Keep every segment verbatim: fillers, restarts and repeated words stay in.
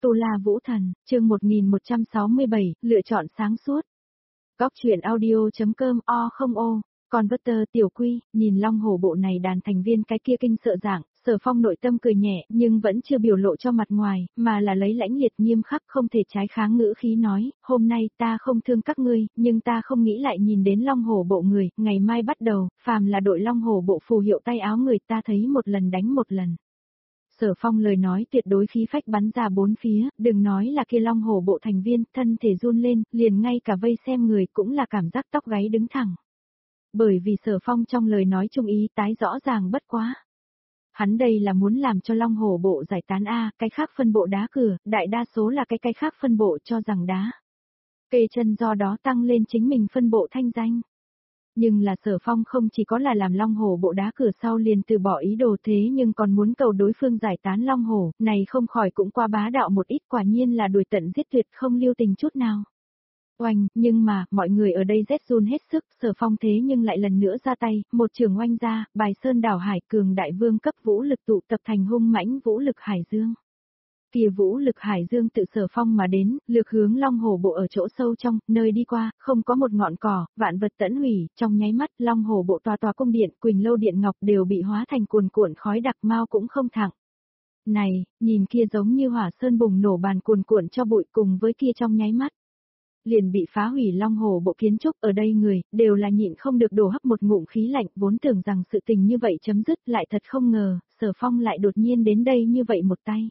Tu La Vũ Thần, chương một nghìn một trăm sáu mươi bảy, lựa chọn sáng suốt. Góc truyện audio.com o không ô, Converter tiểu quy, nhìn Long Hổ bộ này đàn thành viên cái kia kinh sợ dạng, Sở Phong nội tâm cười nhẹ nhưng vẫn chưa biểu lộ cho mặt ngoài, mà là lấy lãnh liệt nghiêm khắc không thể trái kháng ngữ khí nói, hôm nay ta không thương các ngươi, nhưng ta không nghĩ lại nhìn đến Long Hổ bộ người, ngày mai bắt đầu, phàm là đội Long Hổ bộ phù hiệu tay áo người ta thấy một lần đánh một lần. Sở Phong lời nói tuyệt đối khí phách bắn ra bốn phía, đừng nói là kia Long Hổ bộ thành viên, thân thể run lên, liền ngay cả vây xem người cũng là cảm giác tóc gáy đứng thẳng. Bởi vì Sở Phong trong lời nói trung ý tái rõ ràng bất quá. Hắn đây là muốn làm cho Long Hổ bộ giải tán A, cái khác phân bộ đá cửa, đại đa số là cái cái khác phân bộ cho rằng đá. Kê chân do đó tăng lên chính mình phân bộ thanh danh. Nhưng là Sở Phong không chỉ có là làm Long Hổ bộ đá cửa sau liền từ bỏ ý đồ thế nhưng còn muốn cầu đối phương giải tán Long Hổ, này không khỏi cũng qua bá đạo một ít, quả nhiên là đuổi tận giết tuyệt không lưu tình chút nào. Oanh, nhưng mà, mọi người ở đây rét run hết sức, Sở Phong thế nhưng lại lần nữa ra tay, một trường oanh ra, bài sơn đảo hải cường đại vương cấp vũ lực tụ tập thành hung mãnh vũ lực hải dương. Kia vũ lực hải dương tự Sở Phong mà đến, lược hướng Long Hổ bộ ở chỗ sâu trong, nơi đi qua, không có một ngọn cỏ, vạn vật tẫn hủy, trong nháy mắt, Long Hổ bộ tòa tòa cung điện, Quỳnh Lâu điện ngọc đều bị hóa thành cuồn cuộn khói đặc, mau cũng không thẳng. Này, nhìn kia giống như hỏa sơn bùng nổ bàn cuồn cuộn cho bụi cùng với kia trong nháy mắt. Liền bị phá hủy Long Hổ bộ kiến trúc ở đây người, đều là nhịn không được đổ hấp một ngụm khí lạnh, vốn tưởng rằng sự tình như vậy chấm dứt, lại thật không ngờ, Sở Phong lại đột nhiên đến đây như vậy một tay.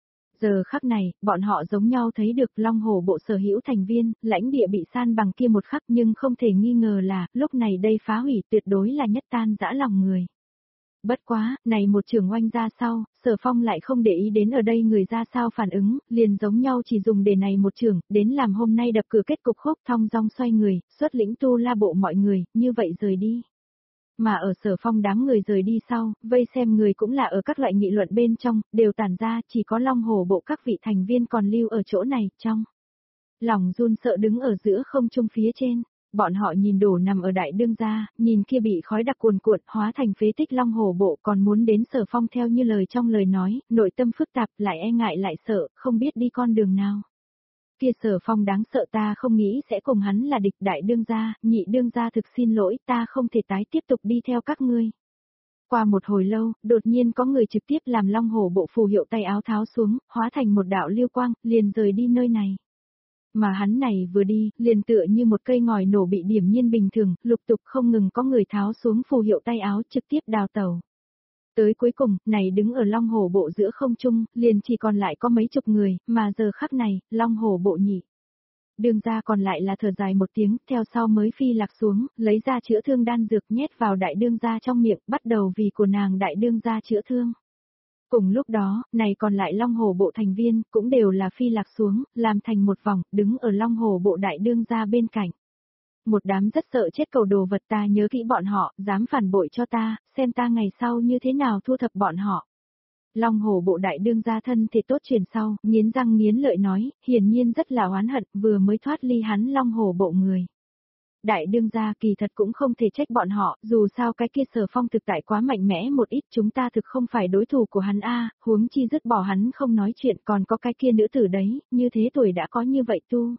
Giờ khắc này, bọn họ giống nhau thấy được Long Hổ bộ sở hữu thành viên, lãnh địa bị san bằng kia một khắc, nhưng không thể nghi ngờ là, lúc này đây phá hủy tuyệt đối là nhất tan dã lòng người. Bất quá, này một trường oanh ra sau, Sở Phong lại không để ý đến ở đây người ra sao phản ứng, liền giống nhau chỉ dùng để này một trường, đến làm hôm nay đập cửa kết cục khúc thong dong xoay người, xuất lĩnh Tu La bộ mọi người, như vậy rời đi. Mà ở Sở Phong đám người rời đi sau, vây xem người cũng là ở các loại nghị luận bên trong, đều tản ra, chỉ có Long Hổ bộ các vị thành viên còn lưu ở chỗ này, trong. Lòng run sợ đứng ở giữa không trung phía trên, bọn họ nhìn đổ nằm ở đại đương gia, nhìn kia bị khói đặc cuồn cuộn, hóa thành phế tích Long Hổ bộ còn muốn đến Sở Phong theo như lời trong lời nói, nội tâm phức tạp, lại e ngại lại sợ, không biết đi con đường nào. Kia Sở Phong đáng sợ, ta không nghĩ sẽ cùng hắn là địch, đại đương gia, nhị đương gia thực xin lỗi, ta không thể tái tiếp tục đi theo các ngươi. Qua một hồi lâu, đột nhiên có người trực tiếp làm Long Hổ bộ phù hiệu tay áo tháo xuống, hóa thành một đạo lưu quang, liền rời đi nơi này. Mà hắn này vừa đi, liền tựa như một cây ngòi nổ bị điểm nhiên bình thường, lục tục không ngừng có người tháo xuống phù hiệu tay áo trực tiếp đào tẩu. Tới cuối cùng, này đứng ở Long Hổ bộ giữa không trung, liền chỉ còn lại có mấy chục người, mà giờ khắc này, Long Hổ bộ nhị. Đường ra còn lại là thở dài một tiếng, theo sau mới phi lạc xuống, lấy ra chữa thương đan dược nhét vào đại đương gia trong miệng, bắt đầu vì của nàng đại đương gia chữa thương. Cùng lúc đó, này còn lại Long Hổ bộ thành viên, cũng đều là phi lạc xuống, làm thành một vòng, đứng ở Long Hổ bộ đại đương gia bên cạnh. Một đám rất sợ chết cầu đồ vật, ta nhớ kỹ bọn họ, dám phản bội cho ta, xem ta ngày sau như thế nào thu thập bọn họ. Long Hổ bộ đại đương gia thân thể tốt truyền sau, nghiến răng nghiến lợi nói, hiển nhiên rất là oán hận, vừa mới thoát ly hắn Long Hổ bộ người. Đại đương gia kỳ thật cũng không thể trách bọn họ, dù sao cái kia Sở Phong thực tại quá mạnh mẽ một ít, chúng ta thực không phải đối thủ của hắn a, huống chi dứt bỏ hắn không nói chuyện, còn có cái kia nữ tử đấy, như thế tuổi đã có như vậy tu.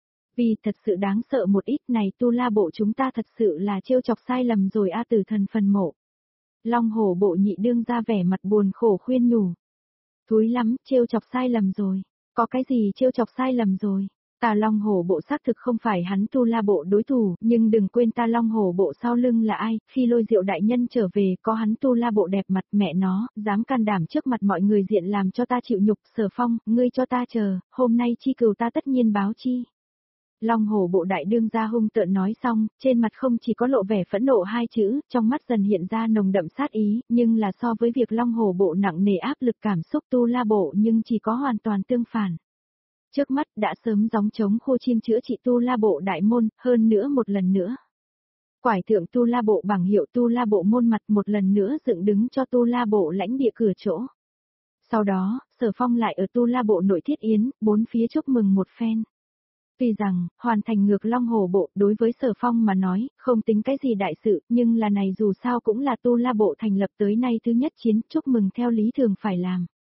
Vì thật sự đáng sợ một ít, này Tu La bộ chúng ta thật sự là trêu chọc sai lầm rồi a, tử thần phần mộ. Long Hổ bộ nhị đương gia vẻ mặt buồn khổ khuyên nhủ. Thúi lắm, trêu chọc sai lầm rồi. Có cái gì trêu chọc sai lầm rồi? Ta Long Hổ bộ xác thực không phải hắn Tu La bộ đối thủ, nhưng đừng quên ta Long Hổ bộ sau lưng là ai, khi Lôi Diệu đại nhân trở về có hắn Tu La bộ đẹp mặt, mẹ nó, dám can đảm trước mặt mọi người diện làm cho ta chịu nhục. Sở Phong, ngươi cho ta chờ, hôm nay chi cừu ta tất nhiên báo chi. Long Hổ bộ đại đương gia hung tợn nói xong, trên mặt không chỉ có lộ vẻ phẫn nộ hai chữ, trong mắt dần hiện ra nồng đậm sát ý, nhưng là so với việc Long Hổ bộ nặng nề áp lực cảm xúc Tu La bộ nhưng chỉ có hoàn toàn tương phản. Trước mắt đã sớm gióng trống khô chiên chữa trị Tu La bộ đại môn, hơn nữa một lần nữa. Quải thượng Tu La bộ bảng hiệu Tu La bộ môn mặt một lần nữa dựng đứng cho Tu La bộ lãnh địa cửa chỗ. Sau đó, Sở Phong lại ở Tu La bộ nội thiết yến, bốn phía chúc mừng một phen. Tuy rằng, hoàn thành ngược Long Hổ bộ đối với Sở Phong mà nói, không tính cái gì đại sự, nhưng là này dù sao cũng là Tu La bộ thành lập tới nay thứ nhất chiến, chúc mừng theo lý thường phải làm.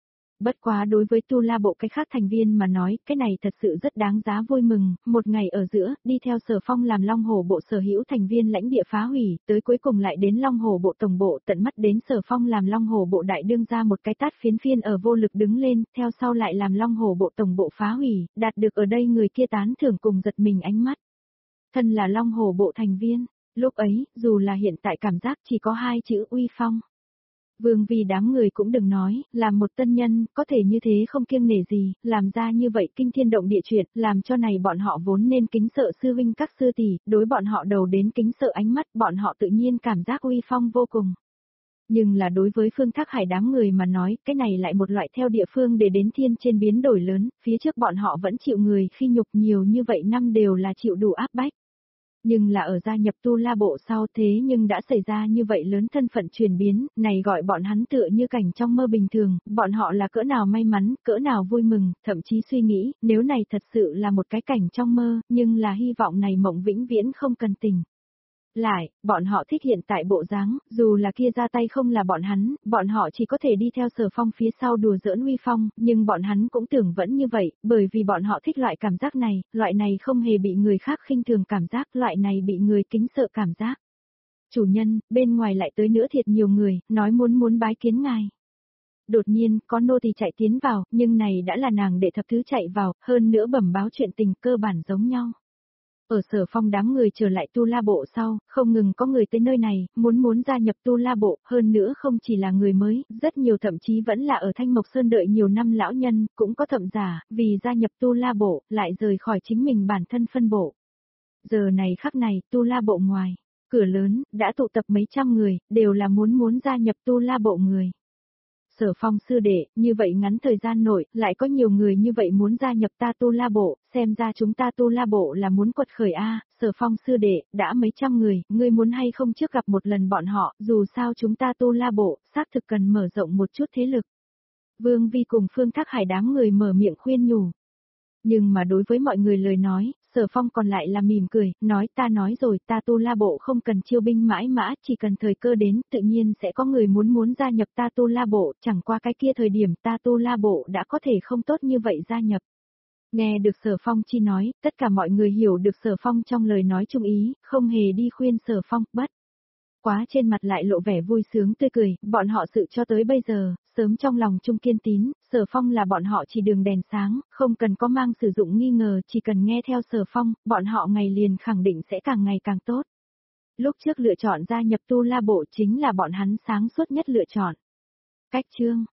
Bất quá đối với tu la bộ cái khác thành viên mà nói, cái này thật sự rất đáng giá vui mừng, một ngày ở giữa, đi theo Sở Phong làm Long Hổ bộ sở hữu thành viên lãnh địa phá hủy, tới cuối cùng lại đến Long Hổ bộ tổng bộ, tận mắt đến Sở Phong làm Long Hổ bộ đại đương ra một cái tát phiến phiên ở vô lực đứng lên, theo sau lại làm Long Hổ bộ tổng bộ phá hủy, đạt được ở đây người kia tán thưởng cùng giật mình ánh mắt. Thân là Long Hổ bộ thành viên, lúc ấy, dù là hiện tại cảm giác chỉ có hai chữ uy phong. Vương vì đám người cũng đừng nói, làm một tân nhân, có thể như thế không kiêng nể gì, làm ra như vậy kinh thiên động địa chuyện, làm cho này bọn họ vốn nên kính sợ sư huynh các sư tỷ, đối bọn họ đầu đến kính sợ ánh mắt, bọn họ tự nhiên cảm giác uy phong vô cùng. Nhưng là đối với Phương Thác Hải đám người mà nói, cái này lại một loại theo địa phương để đến thiên trên biến đổi lớn, phía trước bọn họ vẫn chịu người khi nhục nhiều như vậy năm đều là chịu đủ áp bách. Nhưng là ở gia nhập tu la bộ sau thế nhưng đã xảy ra như vậy lớn thân phận chuyển biến, này gọi bọn hắn tựa như cảnh trong mơ bình thường, bọn họ là cỡ nào may mắn, cỡ nào vui mừng, thậm chí suy nghĩ, nếu này thật sự là một cái cảnh trong mơ, nhưng là hy vọng này mộng vĩnh viễn không cần tình. Lại, bọn họ thích hiện tại bộ dáng, dù là kia ra tay không là bọn hắn, bọn họ chỉ có thể đi theo Sở Phong phía sau đùa giỡn uy phong, nhưng bọn hắn cũng tưởng vẫn như vậy, bởi vì bọn họ thích loại cảm giác này, loại này không hề bị người khác khinh thường cảm giác, loại này bị người kính sợ cảm giác. Chủ nhân, bên ngoài lại tới nữa thiệt nhiều người, nói muốn muốn bái kiến ngài. Đột nhiên, có nô tỳ chạy tiến vào, nhưng này đã là nàng đệ thập thứ chạy vào, hơn nữa bẩm báo chuyện tình cơ bản giống nhau. Ở Sở Phong đám người trở lại tu la bộ sau, không ngừng có người tới nơi này, muốn muốn gia nhập tu la bộ, hơn nữa không chỉ là người mới, rất nhiều thậm chí vẫn là ở Thanh Mộc Sơn đợi nhiều năm lão nhân, cũng có thậm giả, vì gia nhập tu la bộ, lại rời khỏi chính mình bản thân phân bộ. Giờ này khắc này, tu la bộ ngoài, cửa lớn, đã tụ tập mấy trăm người, đều là muốn muốn gia nhập tu la bộ người. Sở Phong sư đệ, như vậy ngắn thời gian nội, lại có nhiều người như vậy muốn gia nhập ta tu la bộ, xem ra chúng ta tu la bộ là muốn quật khởi a. Sở Phong sư đệ, đã mấy trăm người, ngươi muốn hay không trước gặp một lần bọn họ, dù sao chúng ta tu la bộ, xác thực cần mở rộng một chút thế lực. Vương Vi cùng Phương Thác Hải đám người mở miệng khuyên nhủ. Nhưng mà đối với mọi người lời nói, Sở Phong còn lại là mỉm cười, nói ta nói rồi, ta tu la bộ không cần chiêu binh mãi mã, chỉ cần thời cơ đến, tự nhiên sẽ có người muốn muốn gia nhập ta tu la bộ, chẳng qua cái kia thời điểm ta tu la bộ đã có thể không tốt như vậy gia nhập. Nghe được Sở Phong chi nói, tất cả mọi người hiểu được Sở Phong trong lời nói chung ý, không hề đi khuyên Sở Phong, bất. Quá trên mặt lại lộ vẻ vui sướng tươi cười, bọn họ sự cho tới bây giờ, sớm trong lòng chung kiên tín, Sở Phong là bọn họ chỉ đường đèn sáng, không cần có mang sử dụng nghi ngờ, chỉ cần nghe theo Sở Phong, bọn họ ngày liền khẳng định sẽ càng ngày càng tốt. Lúc trước lựa chọn gia nhập tu la bộ chính là bọn hắn sáng suốt nhất lựa chọn. Cách chương